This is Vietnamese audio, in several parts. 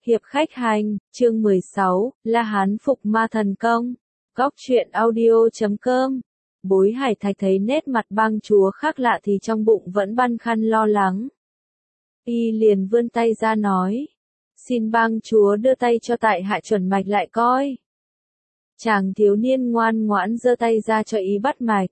Hiệp khách hành, chương 16, La Hán phục ma thần công. Góc truyện audio.com. Bối Hải Thạch thấy nét mặt bang chúa khác lạ thì trong bụng vẫn băn khoăn lo lắng. Y liền vươn tay ra nói. Xin bang chúa đưa tay cho tại hạ chuẩn mạch lại coi. Chàng thiếu niên ngoan ngoãn giơ tay ra cho y bắt mạch.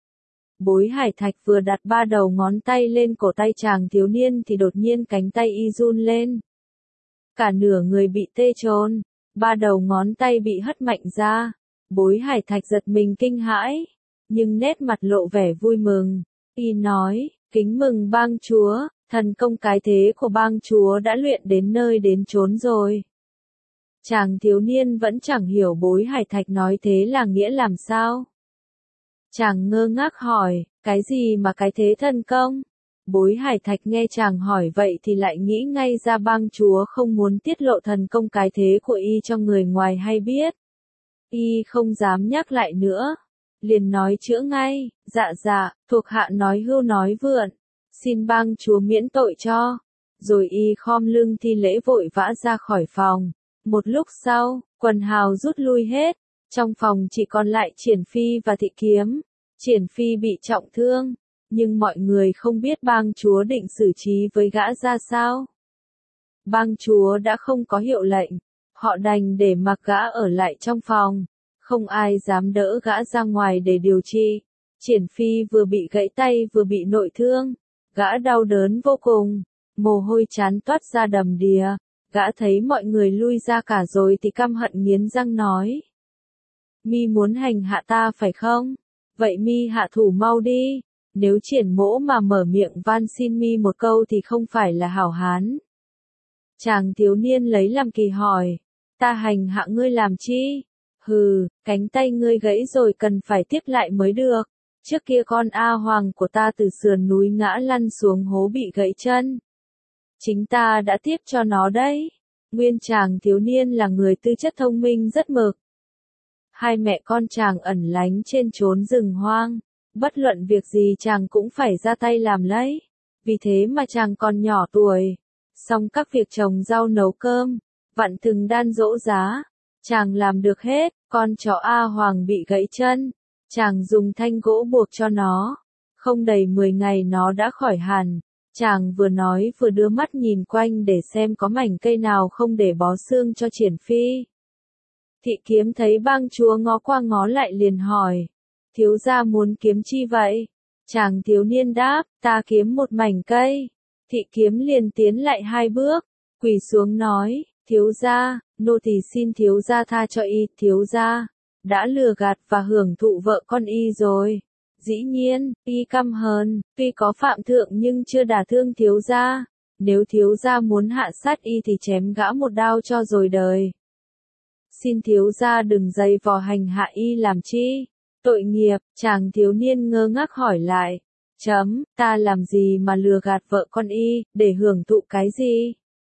Bối Hải Thạch vừa đặt 3 đầu ngón tay lên cổ tay chàng thiếu niên thì đột nhiên cánh tay y run lên. Cả nửa người bị tê trôn, 3 đầu ngón tay bị hất mạnh ra. Bối Hải Thạch giật mình kinh hãi, nhưng nét mặt lộ vẻ vui mừng. Y nói, kính mừng bang chúa, thần công cái thế của bang chúa đã luyện đến nơi đến chốn rồi. Chàng thiếu niên vẫn chẳng hiểu Bối Hải Thạch nói thế là nghĩa làm sao. Chàng ngơ ngác hỏi, cái gì mà cái thế thần công? Bối Hải Thạch nghe chàng hỏi vậy thì lại nghĩ ngay ra bang chúa không muốn tiết lộ thần công cái thế của y cho người ngoài hay biết. Y không dám nhắc lại nữa, liền nói chữa ngay, dạ, thuộc hạ nói hưu nói vượn, xin bang chúa miễn tội cho. Rồi y khom lưng thi lễ vội vã ra khỏi phòng. Một lúc sau, quần hào rút lui hết, trong phòng chỉ còn lại Triển Phi và Thị Kiếm. Triển Phi bị trọng thương, nhưng mọi người không biết bang chúa định xử trí với gã ra sao. Bang chúa đã không có hiệu lệnh, họ đành để mặc gã ở lại trong phòng, không ai dám đỡ gã ra ngoài để điều trị. Triển Phi vừa bị gãy tay vừa bị nội thương, gã đau đớn vô cùng, mồ hôi chán toát ra đầm đìa. Gã thấy mọi người lui ra cả rồi thì căm hận nghiến răng nói. Mi muốn hành hạ ta phải không? Vậy mi hạ thủ mau đi. Nếu Triển Mỗ mà mở miệng van xin mi một câu thì không phải là hảo hán. Chàng thiếu niên lấy làm kỳ hỏi. Ta hành hạ ngươi làm chi? Hừ, cánh tay ngươi gãy rồi cần phải tiếp lại mới được. Trước kia con A Hoàng của ta từ sườn núi ngã lăn xuống hố bị gãy chân. Chính ta đã tiếp cho nó đấy. Nguyên chàng thiếu niên là người tư chất thông minh rất mực. Hai mẹ con chàng ẩn lánh trên chốn rừng hoang. Bất luận việc gì chàng cũng phải ra tay làm lấy. Vì thế mà chàng còn nhỏ tuổi. Xong các việc trồng rau nấu cơm, vặn thừng đan giỗ giá, chàng làm được hết. Con chó A Hoàng bị gãy chân, chàng dùng thanh gỗ buộc cho nó. Không đầy 10 ngày nó đã khỏi hẳn. Chàng vừa nói vừa đưa mắt nhìn quanh để xem có mảnh cây nào không để bó xương cho Triển Phi. Thị Kiếm thấy bang chúa ngó qua ngó lại liền hỏi. Thiếu gia muốn kiếm chi vậy? Chàng thiếu niên đáp, ta kiếm một mảnh cây. Thị Kiếm liền tiến lại 2 bước, quỳ xuống nói, thiếu gia, nô tỳ xin thiếu gia tha cho y. Thiếu gia đã lừa gạt và hưởng thụ vợ con y rồi. Dĩ nhiên, y căm hờn, tuy có phạm thượng nhưng chưa đả thương thiếu gia. Nếu thiếu gia muốn hạ sát y thì chém gã một đao cho rồi đời. Xin thiếu gia đừng giày vò hành hạ y làm chi. Tội nghiệp, chàng thiếu niên ngơ ngác hỏi lại. Ta làm gì mà lừa gạt vợ con y, để hưởng thụ cái gì?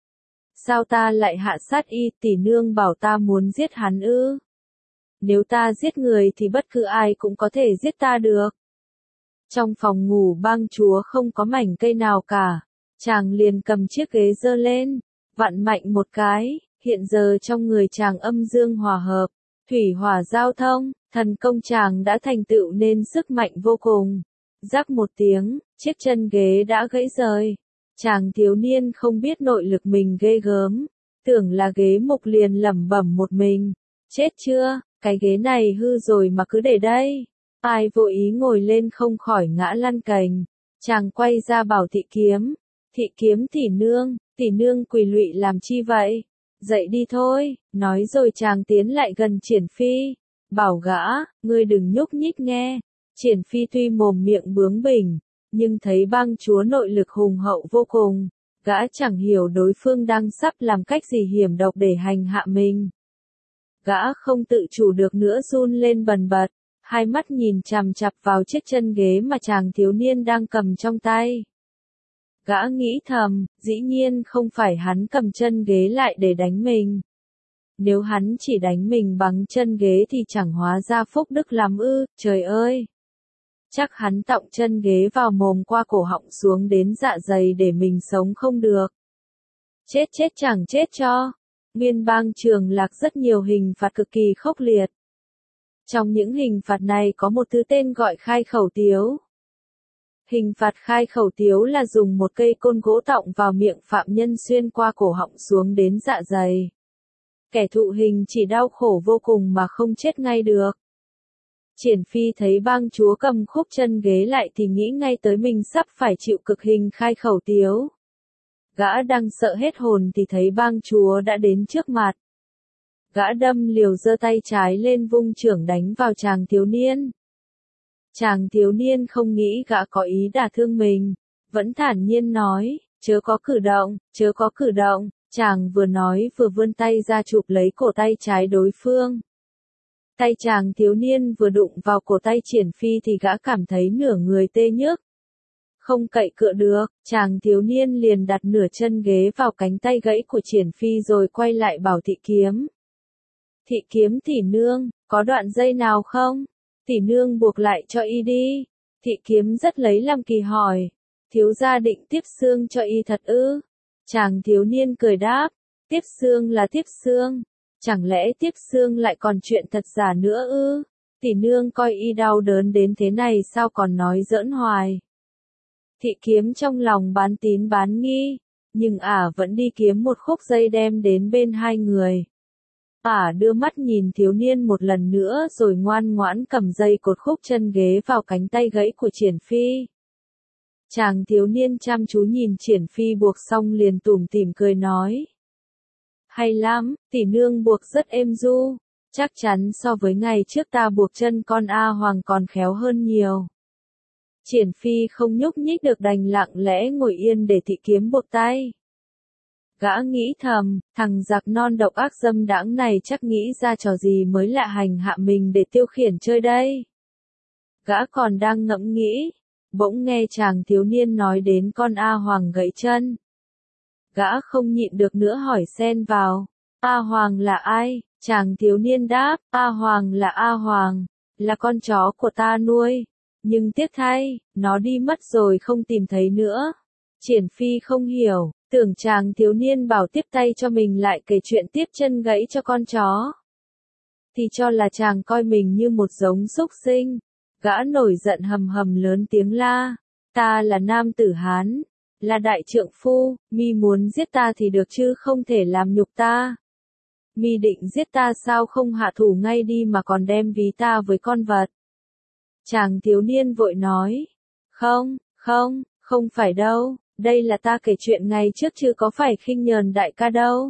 Sao ta lại hạ sát y? Tỷ nương bảo ta muốn giết hắn ư? Nếu ta giết người thì bất cứ ai cũng có thể giết ta được. Trong phòng ngủ bang chúa không có mảnh cây nào cả. Chàng liền cầm chiếc ghế giơ lên, vặn mạnh một cái. Hiện giờ trong người chàng âm dương hòa hợp, thủy hỏa giao thông, thần công chàng đã thành tựu nên sức mạnh vô cùng. Rắc một tiếng, chiếc chân ghế đã gãy rời. Chàng thiếu niên không biết nội lực mình ghê gớm, tưởng là ghế mục liền lẩm bẩm một mình. Chết chưa, cái ghế này hư rồi mà cứ để đây. Ai vô ý ngồi lên không khỏi ngã lăn cành. Chàng quay ra bảo Thị Kiếm. Thị Kiếm tỷ nương quỳ lụy làm chi vậy? Dậy đi thôi, nói rồi chàng tiến lại gần Triển Phi. Bảo gã, ngươi đừng nhúc nhích nghe. Triển Phi tuy mồm miệng bướng bỉnh, nhưng thấy bang chúa nội lực hùng hậu vô cùng. Gã chẳng hiểu đối phương đang sắp làm cách gì hiểm độc để hành hạ mình. Gã không tự chủ được nữa run lên bần bật, hai mắt nhìn chằm chằm vào chiếc chân ghế mà chàng thiếu niên đang cầm trong tay. Gã nghĩ thầm, dĩ nhiên không phải hắn cầm chân ghế lại để đánh mình. Nếu hắn chỉ đánh mình bằng chân ghế thì chẳng hóa ra phúc đức lắm ư, trời ơi. Chắc hắn tọng chân ghế vào mồm qua cổ họng xuống đến dạ dày để mình sống không được. Chết chẳng chết cho. Nguyên bang Trường Lạc rất nhiều hình phạt cực kỳ khốc liệt. Trong những hình phạt này có một thứ tên gọi khai khẩu tiếu. Hình phạt khai khẩu tiếu là dùng một cây côn gỗ tọng vào miệng phạm nhân xuyên qua cổ họng xuống đến dạ dày. Kẻ thụ hình chỉ đau khổ vô cùng mà không chết ngay được. Triển Phi thấy bang chúa cầm khúc chân ghế lại thì nghĩ ngay tới mình sắp phải chịu cực hình khai khẩu tiếu. Gã đang sợ hết hồn thì thấy bang chúa đã đến trước mặt. Gã đâm liều giơ tay trái lên vung chưởng đánh vào chàng thiếu niên. Chàng thiếu niên không nghĩ gã có ý đả thương mình, vẫn thản nhiên nói, chớ có cử động, chớ có cử động. Chàng vừa nói vừa vươn tay ra chụp lấy cổ tay trái đối phương. Tay chàng thiếu niên vừa đụng vào cổ tay Triển Phi thì gã cảm thấy nửa người tê nhức. Không cậy cựa được, chàng thiếu niên liền đặt nửa chân ghế vào cánh tay gãy của Triển Phi rồi quay lại bảo Thị Kiếm. Thị Kiếm tỷ nương, có đoạn dây nào không? Tỷ nương buộc lại cho y đi. Thị Kiếm rất lấy làm kỳ hỏi. Thiếu gia định tiếp xương cho y thật ư? Chàng thiếu niên cười đáp. Tiếp xương là tiếp xương. Chẳng lẽ tiếp xương lại còn chuyện thật giả nữa ư? Tỷ nương coi y đau đớn đến thế này sao còn nói giỡn hoài. Thị Kiếm trong lòng bán tín bán nghi, nhưng vẫn đi kiếm một khúc dây đem đến bên hai người. Đưa mắt nhìn thiếu niên một lần nữa rồi ngoan ngoãn cầm dây cột khúc chân ghế vào cánh tay gãy của Triển Phi. Chàng thiếu niên chăm chú nhìn Triển Phi buộc xong liền tủm tỉm cười nói. Hay lắm, tỷ nương buộc rất êm du, chắc chắn so với ngày trước ta buộc chân con A Hoàng còn khéo hơn nhiều. Triển Phi không nhúc nhích được đành lặng lẽ ngồi yên để Thị Kiếm buộc tay. Gã nghĩ thầm, thằng giặc non độc ác dâm đãng này chắc nghĩ ra trò gì mới lạ hành hạ mình để tiêu khiển chơi đây. Gã còn đang ngẫm nghĩ, bỗng nghe chàng thiếu niên nói đến con A Hoàng gãy chân. Gã không nhịn được nữa hỏi xen vào, A Hoàng là ai? Chàng thiếu niên đáp, A Hoàng là A Hoàng, là con chó của ta nuôi. Nhưng tiếc thay, nó đi mất rồi không tìm thấy nữa. Triển Phi không hiểu, tưởng chàng thiếu niên bảo tiếp tay cho mình lại kể chuyện tiếp chân gãy cho con chó. Thì cho là chàng coi mình như một giống súc sinh. Gã nổi giận hầm hầm lớn tiếng la, ta là nam tử Hán, là đại trượng phu, mi muốn giết ta thì được chứ không thể làm nhục ta. Mi định giết ta sao không hạ thủ ngay đi mà còn đem ví ta với con vật. Chàng thiếu niên vội nói, không phải đâu, đây là ta kể chuyện ngày trước chứ có phải khinh nhờn đại ca đâu.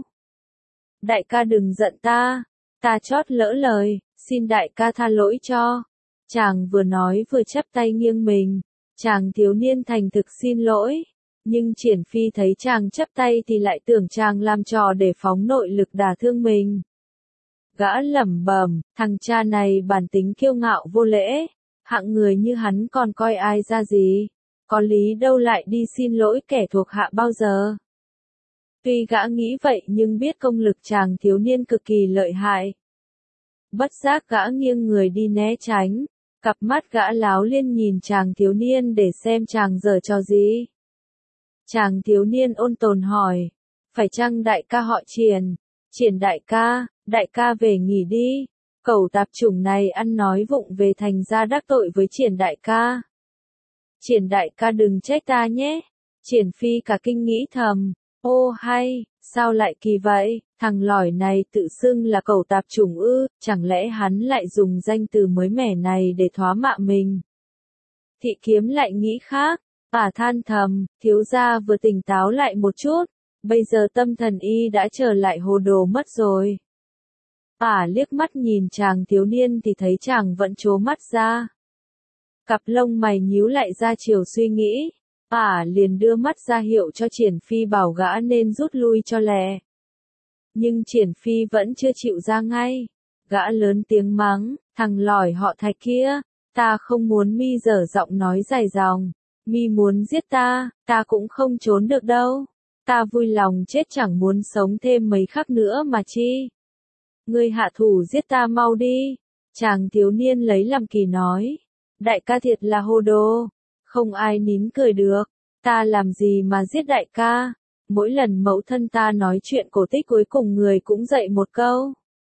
Đại ca đừng giận ta chót lỡ lời, xin đại ca tha lỗi cho. Chàng vừa nói vừa chắp tay nghiêng mình, chàng thiếu niên thành thực xin lỗi, nhưng Triển Phi thấy chàng chắp tay thì lại tưởng chàng làm trò để phóng nội lực đả thương mình. Gã lẩm bẩm, thằng cha này bản tính kiêu ngạo vô lễ, hạng người như hắn còn coi ai ra gì, có lý đâu lại đi xin lỗi kẻ thuộc hạ bao giờ. Tuy gã nghĩ vậy nhưng biết công lực chàng thiếu niên cực kỳ lợi hại. Bất giác gã nghiêng người đi né tránh, cặp mắt gã láo liên nhìn chàng thiếu niên để xem chàng giở trò gì. Chàng thiếu niên ôn tồn hỏi, phải chăng đại ca họ Triển? Triển đại ca về nghỉ đi, cẩu tạp chủng này ăn nói vụng về thành ra đắc tội với Triển đại ca. Triển đại ca đừng trách ta nhé. Triển Phi cả kinh nghĩ thầm, ô hay, sao lại kỳ vậy, thằng lỏi này tự xưng là cẩu tạp chủng ư, chẳng lẽ hắn lại dùng danh từ mới mẻ này để thóa mạ mình. Thị Kiếm lại nghĩ khác, than thầm, thiếu gia vừa tỉnh táo lại một chút, bây giờ tâm thần y đã trở lại hồ đồ mất rồi. Liếc mắt nhìn chàng thiếu niên thì thấy chàng vẫn trố mắt ra. Cặp lông mày nhíu lại ra chiều suy nghĩ, liền đưa mắt ra hiệu cho Triển Phi bảo gã nên rút lui cho lẹ. Nhưng Triển Phi vẫn chưa chịu ra ngay, gã lớn tiếng mắng, thằng lỏi họ Thạch kia, ta không muốn mi dở giọng nói dài dòng, mi muốn giết ta cũng không trốn được đâu, ta vui lòng chết chẳng muốn sống thêm mấy khắc nữa mà chi. Ngươi hạ thủ giết ta mau đi. Chàng thiếu niên lấy làm kỳ nói, đại ca thiệt là hồ đồ, không ai nín cười được, ta làm gì mà giết đại ca, mỗi lần mẫu thân ta nói chuyện cổ tích cuối cùng người cũng dạy một câu.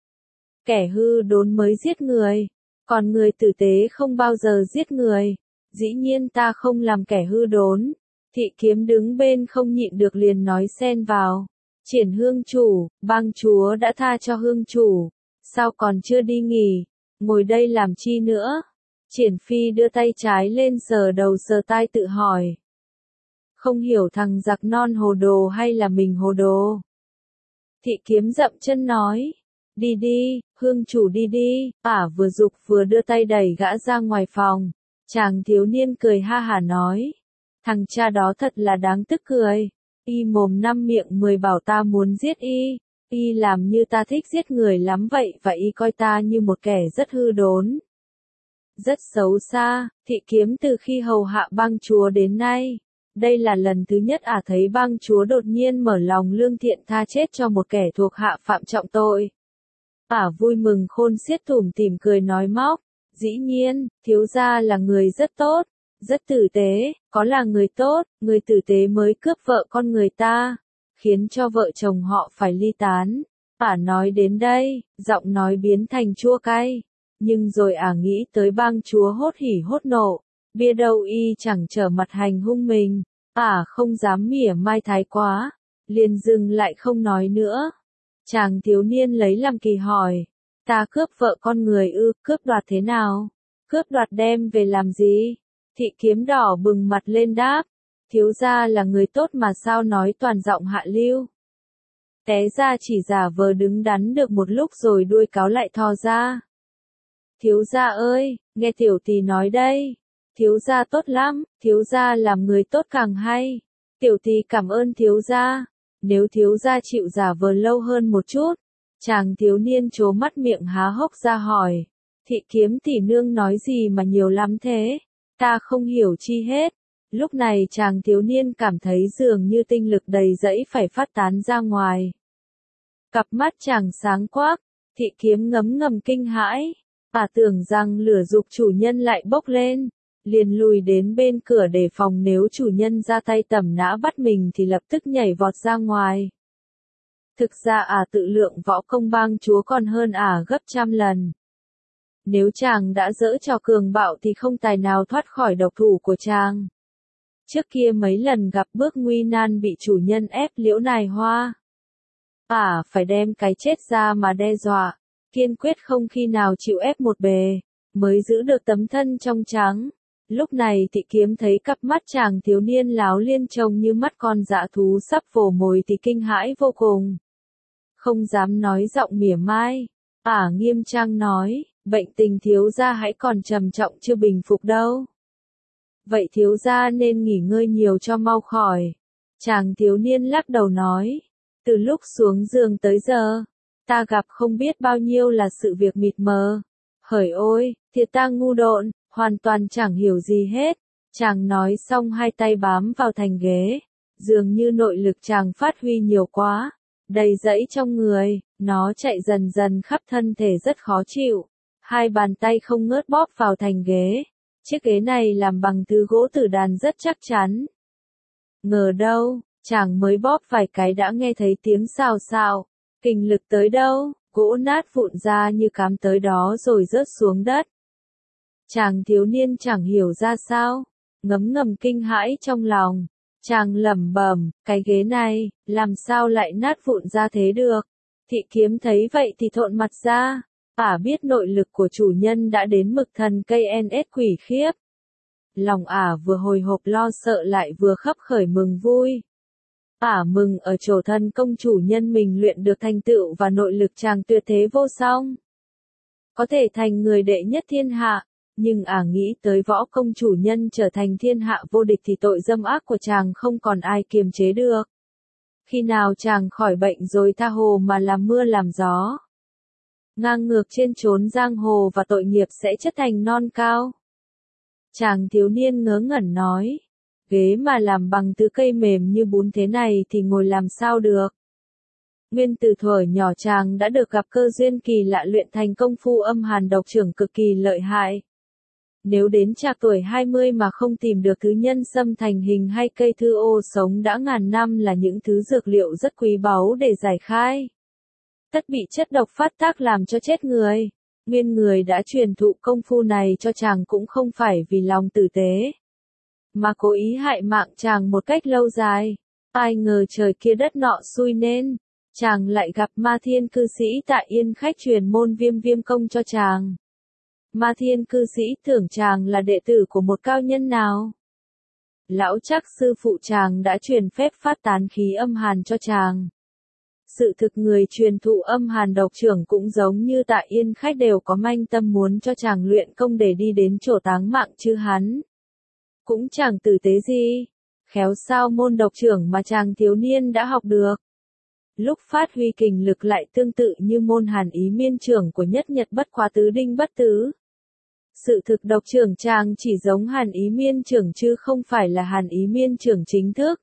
Kẻ hư đốn mới giết người, còn người tử tế không bao giờ giết người. Dĩ nhiên ta không làm kẻ hư đốn. Thị Kiếm đứng bên không nhịn được liền nói xen vào. Triển hương chủ, bang chúa đã tha cho hương chủ, sao còn chưa đi nghỉ, ngồi đây làm chi nữa? Triển Phi đưa tay trái lên sờ đầu sờ tai tự hỏi. Không hiểu thằng giặc non hồ đồ hay là mình hồ đồ? Thị Kiếm dậm chân nói. Đi đi, hương chủ đi đi, vừa giục vừa đưa tay đẩy gã ra ngoài phòng. Chàng thiếu niên cười ha hả nói. Thằng cha đó thật là đáng tức cười. Y mồm năm miệng 10 bảo ta muốn giết y. Y làm như ta thích giết người lắm vậy và y coi ta như một kẻ rất hư đốn. Rất xấu xa, Thị Kiếm từ khi hầu hạ bang chúa đến nay. Đây là lần thứ nhất thấy bang chúa đột nhiên mở lòng lương thiện tha chết cho một kẻ thuộc hạ phạm trọng tội. Vui mừng khôn xiết tủm tỉm cười nói móc. Dĩ nhiên, thiếu gia là người rất tốt, rất tử tế, có là người tốt, người tử tế mới cướp vợ con người ta, khiến cho vợ chồng họ phải ly tán. Nói đến đây, giọng nói biến thành chua cay, nhưng rồi nghĩ tới bang chúa hốt hỉ hốt nộ, bia đâu y chẳng trở mặt hành hung mình, không dám mỉa mai thái quá, liền dừng lại không nói nữa. Chàng thiếu niên lấy làm kỳ hỏi, ta cướp vợ con người ư, cướp đoạt thế nào? Cướp đoạt đem về làm gì? Thị Kiếm đỏ bừng mặt lên đáp, thiếu gia là người tốt mà sao nói toàn giọng hạ lưu. Té ra chỉ giả vờ đứng đắn được một lúc rồi đuôi cáo lại thò ra. Thiếu gia ơi, nghe tiểu tỷ nói đây. Thiếu gia tốt lắm, thiếu gia làm người tốt càng hay. Tiểu tỷ cảm ơn thiếu gia. Nếu thiếu gia chịu giả vờ lâu hơn một chút. Chàng thiếu niên trố mắt miệng há hốc ra hỏi. Thị Kiếm tỷ nương nói gì mà nhiều lắm thế? Ta không hiểu chi hết. Lúc này chàng thiếu niên cảm thấy dường như tinh lực đầy dẫy phải phát tán ra ngoài. Cặp mắt chàng sáng quắc, Thị Kiếm ngấm ngầm kinh hãi. Tưởng rằng lửa dục chủ nhân lại bốc lên. Liền lùi đến bên cửa để phòng nếu chủ nhân ra tay tẩm nã bắt mình thì lập tức nhảy vọt ra ngoài. Thực ra tự lượng võ công bang chúa còn hơn gấp trăm lần. Nếu chàng đã dỡ trò cường bạo thì không tài nào thoát khỏi độc thủ của chàng. Trước kia mấy lần gặp bước nguy nan bị chủ nhân ép Liễu Nài Hoa. Phải đem cái chết ra mà đe dọa, kiên quyết không khi nào chịu ép một bề, mới giữ được tấm thân trong trắng. Lúc này Thị Kiếm thấy cặp mắt chàng thiếu niên láo liên trông như mắt con dã thú sắp vồ mồi thì kinh hãi vô cùng. Không dám nói giọng mỉa mai. Nghiêm trang nói, bệnh tình thiếu gia hãy còn trầm trọng chưa bình phục đâu. Vậy thiếu gia nên nghỉ ngơi nhiều cho mau khỏi. Chàng thiếu niên lắc đầu nói, từ lúc xuống giường tới giờ, ta gặp không biết bao nhiêu là sự việc mịt mờ. Hỡi ôi, thiệt ta ngu độn, hoàn toàn chẳng hiểu gì hết. Chàng nói xong hai tay bám vào thành ghế, dường như nội lực chàng phát huy nhiều quá, đầy dẫy trong người, nó chạy dần dần khắp thân thể rất khó chịu. Hai bàn tay không ngớt bóp vào thành ghế. Chiếc ghế này làm bằng thứ gỗ tử đàn rất chắc chắn. Ngờ đâu, chàng mới bóp vài cái đã nghe thấy tiếng xào xào. Kình lực tới đâu, gỗ nát vụn ra như cám tới đó rồi rớt xuống đất. Chàng thiếu niên chẳng hiểu ra sao, ngấm ngầm kinh hãi trong lòng. Chàng lẩm bẩm, cái ghế này, làm sao lại nát vụn ra thế được? Thị Kiếm thấy vậy thì thộn mặt ra. Biết nội lực của chủ nhân đã đến mực thần cây NS quỷ khiếp. Lòng vừa hồi hộp lo sợ lại vừa khấp khởi mừng vui. Mừng ở chỗ thần công chủ nhân mình luyện được thành tựu và nội lực chàng tuyệt thế vô song. Có thể thành người đệ nhất thiên hạ, nhưng nghĩ tới võ công chủ nhân trở thành thiên hạ vô địch thì tội dâm ác của chàng không còn ai kiềm chế được. Khi nào chàng khỏi bệnh rồi tha hồ mà làm mưa làm gió. Ngang ngược trên chốn giang hồ và tội nghiệp sẽ chất thành non cao. Chàng thiếu niên ngớ ngẩn nói, ghế mà làm bằng thứ cây mềm như bún thế này thì ngồi làm sao được. Nguyên từ thuở nhỏ chàng đã được gặp cơ duyên kỳ lạ luyện thành công phu âm hàn độc trưởng cực kỳ lợi hại. Nếu đến trạc tuổi 20 mà không tìm được thứ nhân sâm thành hình hay cây thư ô sống đã ngàn năm là những thứ dược liệu rất quý báu để giải khai. Tất bị chất độc phát tác làm cho chết người. Nguyên người đã truyền thụ công phu này cho chàng cũng không phải vì lòng tử tế, mà cố ý hại mạng chàng một cách lâu dài. Ai ngờ trời kia đất nọ xui nên, chàng lại gặp Ma Thiên cư sĩ tại Yên Khách truyền môn Viêm Viêm công cho chàng. Ma Thiên cư sĩ tưởng chàng là đệ tử của một cao nhân nào. Lão chắc sư phụ chàng đã truyền phép phát tán khí âm hàn cho chàng. Sự thực người truyền thụ âm hàn độc trưởng cũng giống như tại Yên Khách đều có manh tâm muốn cho chàng luyện công để đi đến chỗ táng mạng chứ hắn cũng chẳng tử tế gì. Khéo sao môn độc trưởng mà chàng thiếu niên đã học được, lúc phát huy kình lực lại tương tự như môn hàn ý miên trưởng của nhất nhật bất khóa tứ đinh bất tứ. Sự thực độc trưởng chàng chỉ giống hàn ý miên trưởng chứ không phải là hàn ý miên trưởng chính thức.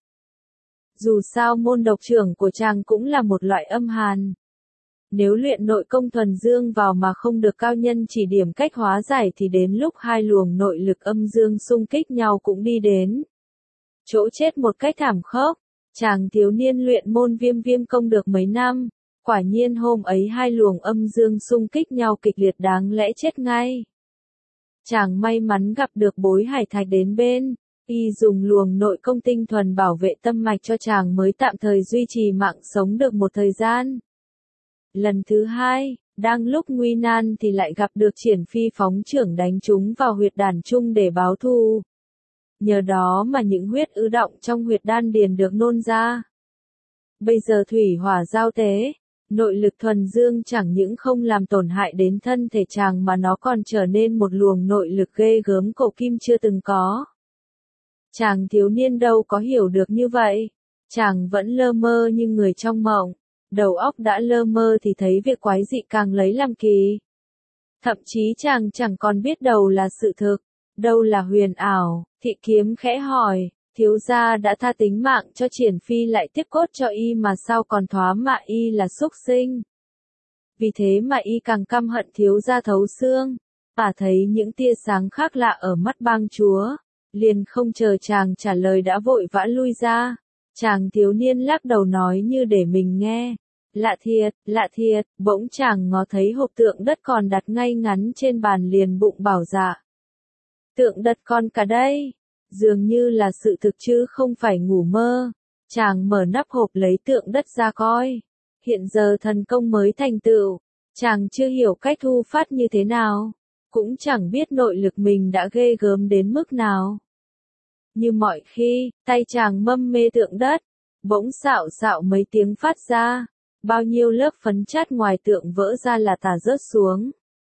Dù sao môn độc trưởng của chàng cũng là một loại âm hàn. Nếu luyện nội công thuần dương vào mà không được cao nhân chỉ điểm cách hóa giải thì đến lúc hai luồng nội lực âm dương xung kích nhau cũng đi đến chỗ chết một cách thảm khốc. Chàng thiếu niên luyện môn Viêm Viêm công được mấy năm, quả nhiên hôm ấy hai luồng âm dương xung kích nhau kịch liệt đáng lẽ chết ngay. Chàng may mắn gặp được Bối Hải Thạch đến bên, y dùng luồng nội công tinh thuần bảo vệ tâm mạch cho chàng mới tạm thời duy trì mạng sống được một thời gian. Lần thứ hai, đang lúc nguy nan thì lại gặp được Triển Phi phóng trưởng đánh chúng vào huyệt đàn trung để báo thù. Nhờ đó mà những huyết ứ động trong huyệt đan điền được nôn ra. Bây giờ thủy hỏa giao tế, nội lực thuần dương chẳng những không làm tổn hại đến thân thể chàng mà nó còn trở nên một luồng nội lực ghê gớm cổ kim chưa từng có. Chàng thiếu niên đâu có hiểu được như vậy, chàng vẫn lơ mơ như người trong mộng, đầu óc đã lơ mơ thì thấy việc quái dị càng lấy làm kỳ. Thậm chí chàng chẳng còn biết đâu là sự thực, đâu là huyền ảo. Thị Kiếm khẽ hỏi, thiếu gia đã tha tính mạng cho Triển Phi lại tiếp cốt cho y mà sao còn thoá mạ y là súc sinh. Vì thế mà y càng căm hận thiếu gia thấu xương. Thấy những tia sáng khác lạ ở mắt bang chúa, liền không chờ chàng trả lời đã vội vã lui ra. Chàng thiếu niên lắc đầu nói như để mình nghe. Lạ thiệt, bỗng chàng ngó thấy hộp tượng đất còn đặt ngay ngắn trên bàn liền bụng bảo dạ. Tượng đất con cả đây, dường như là sự thực chứ không phải ngủ mơ. Chàng mở nắp hộp lấy tượng đất ra coi. Hiện giờ thần công mới thành tựu, chàng chưa hiểu cách thu phát như thế nào, cũng chẳng biết nội lực mình đã ghê gớm đến mức nào. Như mọi khi, tay chàng mâm mê tượng đất, bỗng xạo xạo mấy tiếng phát ra, bao nhiêu lớp phấn chát ngoài tượng vỡ ra là tả rớt xuống.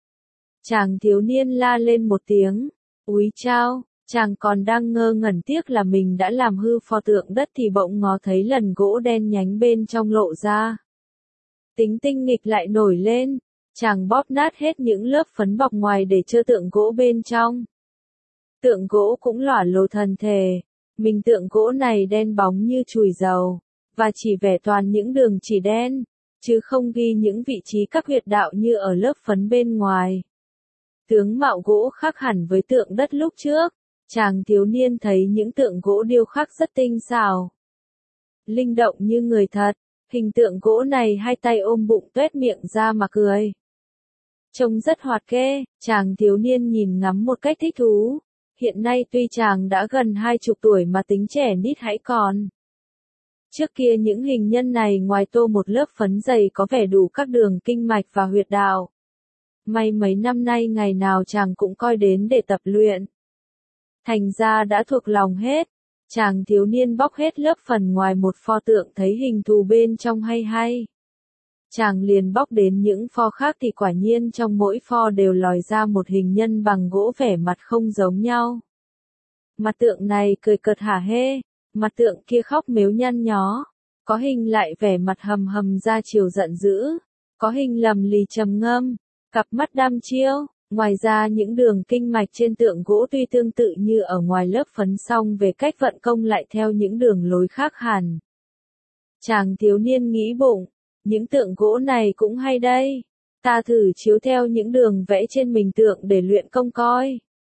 Chàng thiếu niên la lên một tiếng, úi chao, chàng còn đang ngơ ngẩn tiếc là mình đã làm hư pho tượng đất thì bỗng ngó thấy lần gỗ đen nhánh bên trong lộ ra. Tính tinh nghịch lại nổi lên, chàng bóp nát hết những lớp phấn bọc ngoài để trơ tượng gỗ bên trong. Tượng gỗ cũng lỏa lồ thần thể, mình tượng gỗ này đen bóng như chùi dầu, và chỉ vẽ toàn những đường chỉ đen, chứ không ghi những vị trí các huyệt đạo như ở lớp phấn bên ngoài. Tướng mạo gỗ khác hẳn với tượng đất lúc trước, chàng thiếu niên thấy những tượng gỗ điêu khắc rất tinh xảo, linh động như người thật. Hình tượng gỗ này hai tay ôm bụng tuét miệng ra mà cười, trông rất hoạt kê. Chàng thiếu niên nhìn ngắm một cách thích thú. Hiện nay tuy chàng đã gần 20 tuổi mà tính trẻ nít hãy còn. Trước kia những hình nhân này ngoài tô một lớp phấn dày có vẻ đủ các đường kinh mạch và huyệt đạo. May mấy năm nay ngày nào chàng cũng coi đến để tập luyện, thành ra đã thuộc lòng hết. Chàng thiếu niên bóc hết lớp phần ngoài một pho tượng thấy hình thù bên trong hay hay. Chàng liền bóc đến những pho khác thì quả nhiên trong mỗi pho đều lòi ra một hình nhân bằng gỗ vẻ mặt không giống nhau. Mặt tượng này cười cợt hả hê, mặt tượng kia khóc mếu nhăn nhó, có hình lại vẻ mặt hầm hầm ra chiều giận dữ, có hình lầm lì trầm ngâm, cặp mắt đăm chiêu. Ngoài ra những đường kinh mạch trên tượng gỗ tuy tương tự như ở ngoài lớp phấn song về cách vận công lại theo những đường lối khác hẳn. Chàng thiếu niên nghĩ bụng, những tượng gỗ này cũng hay đây, ta thử chiếu theo những đường vẽ trên mình tượng để luyện công coi.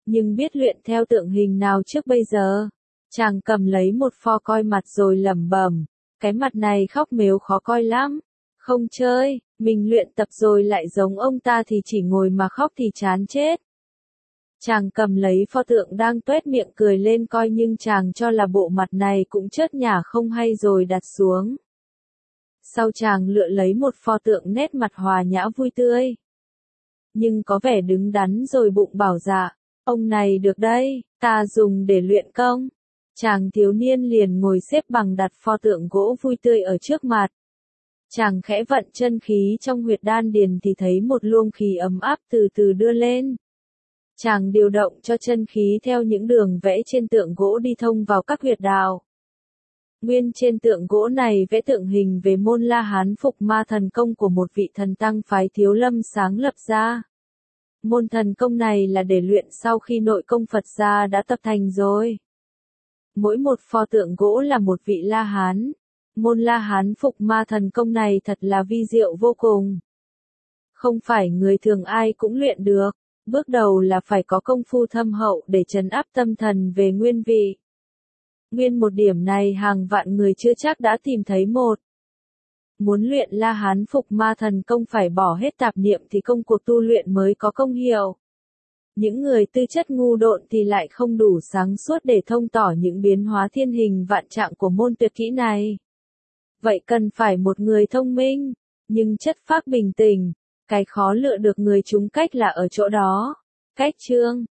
nhưng biết luyện theo tượng hình nào trước bây giờ. Chàng cầm lấy một pho coi mặt rồi lẩm bẩm, cái mặt này khóc mếu khó coi lắm. Không chơi, mình luyện tập rồi lại giống ông ta thì chỉ ngồi mà khóc thì chán chết. Chàng cầm lấy pho tượng đang tuét miệng cười lên coi nhưng chàng cho là bộ mặt này cũng chớt nhả không hay rồi đặt xuống. Sau chàng lựa lấy một pho tượng nét mặt hòa nhã vui tươi. Nhưng có vẻ đứng đắn rồi bụng bảo dạ, ông này được đây, ta dùng để luyện công. Chàng thiếu niên liền ngồi xếp bằng đặt pho tượng gỗ vui tươi ở trước mặt. Chàng khẽ vận chân khí trong huyệt đan điền thì thấy một luồng khí ấm áp từ từ đưa lên. Chàng điều động cho chân khí theo những đường vẽ trên tượng gỗ đi thông vào các huyệt đạo. Nguyên trên tượng gỗ này vẽ tượng hình về môn La Hán Phục Ma thần công của một vị thần tăng phái Thiếu Lâm sáng lập ra. Môn thần công này là để luyện sau khi nội công Phật gia đã tập thành rồi. Mỗi một pho tượng gỗ là một vị La Hán. Môn La Hán Phục Ma thần công này thật là vi diệu vô cùng. Không phải người thường ai cũng luyện được. Bước đầu là phải có công phu thâm hậu để trấn áp tâm thần về nguyên vị. Nguyên một điểm này hàng vạn người chưa chắc đã tìm thấy một. Muốn luyện La Hán Phục Ma thần công phải bỏ hết tạp niệm thì công cuộc tu luyện mới có công hiệu. Những người tư chất ngu độn thì lại không đủ sáng suốt để thông tỏ những biến hóa thiên hình vạn trạng của môn tuyệt kỹ này. Vậy cần phải một người thông minh, nhưng chất phác bình tĩnh. Cái khó lựa được người trúng cách là ở chỗ đó. Cách chương